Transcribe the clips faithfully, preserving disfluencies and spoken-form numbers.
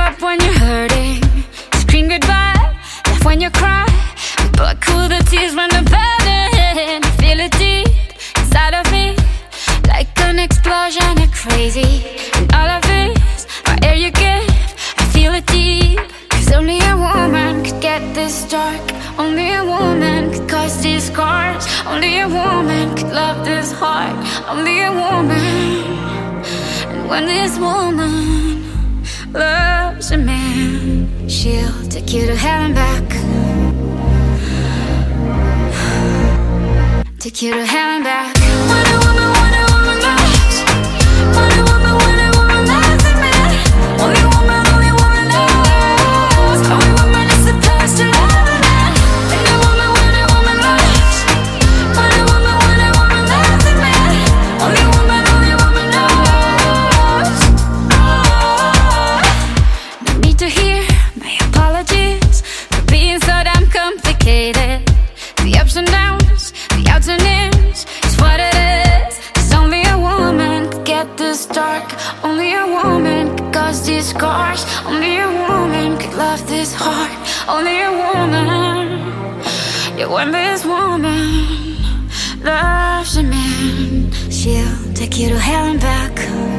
up when you're hurting, scream goodbye, laugh when you cry, but cool the tears when the burden. Feel it deep inside of me, like an explosion of crazy. And all of this, my air you give, I feel it deep. Cause only a woman could get this dark, only a woman could cause these scars, only a woman could love this hard, only a woman. And when this woman loves a man, she'll take you to hell and back, take you to hell and back. When a woman, when a woman loves, when a woman, when a woman loves a man, only woman, only woman knows, only woman is supposed to love a man. When a woman, when a woman loves, when a woman, when a woman loves a man, only woman, only woman knows. Oh, no need to hear my apologies for being so damn complicated. The ups and downs, the outs and ins, is what it is. Cause only a woman could get this dark, only a woman could cause these scars, only a woman could love this hard, only a woman. Yeah, when this woman loves a man, she'll take you to hell and back,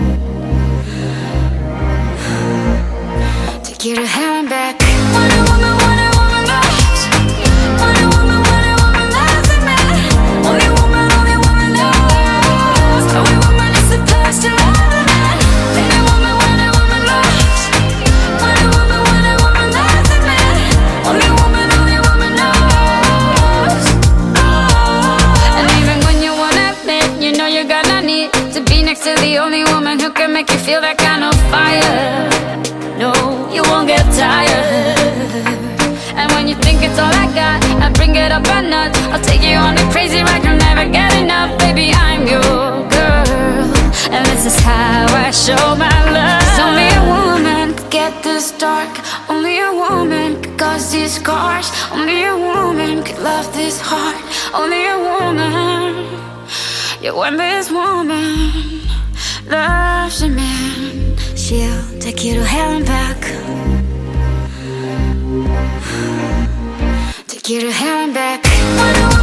take you to hell and back. When a woman, when a woman loves, when a woman, when a woman loves a man, only woman, only woman knows, only woman is supposed to love a man. When a woman, when a woman loves, when a woman, when a woman loves a man, only woman, only woman knows. Oh. And even when you wanna admit, you know you're gonna need to be next to the only woman who can make you feel that kind of fire. No, you won't get tired. And when you think it's all I got, I bring it up a notch. I'll take you on a crazy ride, you'll never get enough. Baby, I'm your girl, and this is how I show my love. 'Cause only a woman could get this dark, only a woman could cause these scars, only a woman could love this hard, only a woman. Yeah, when this woman loves a man, she'll take you to hell and back, take you to hell and back.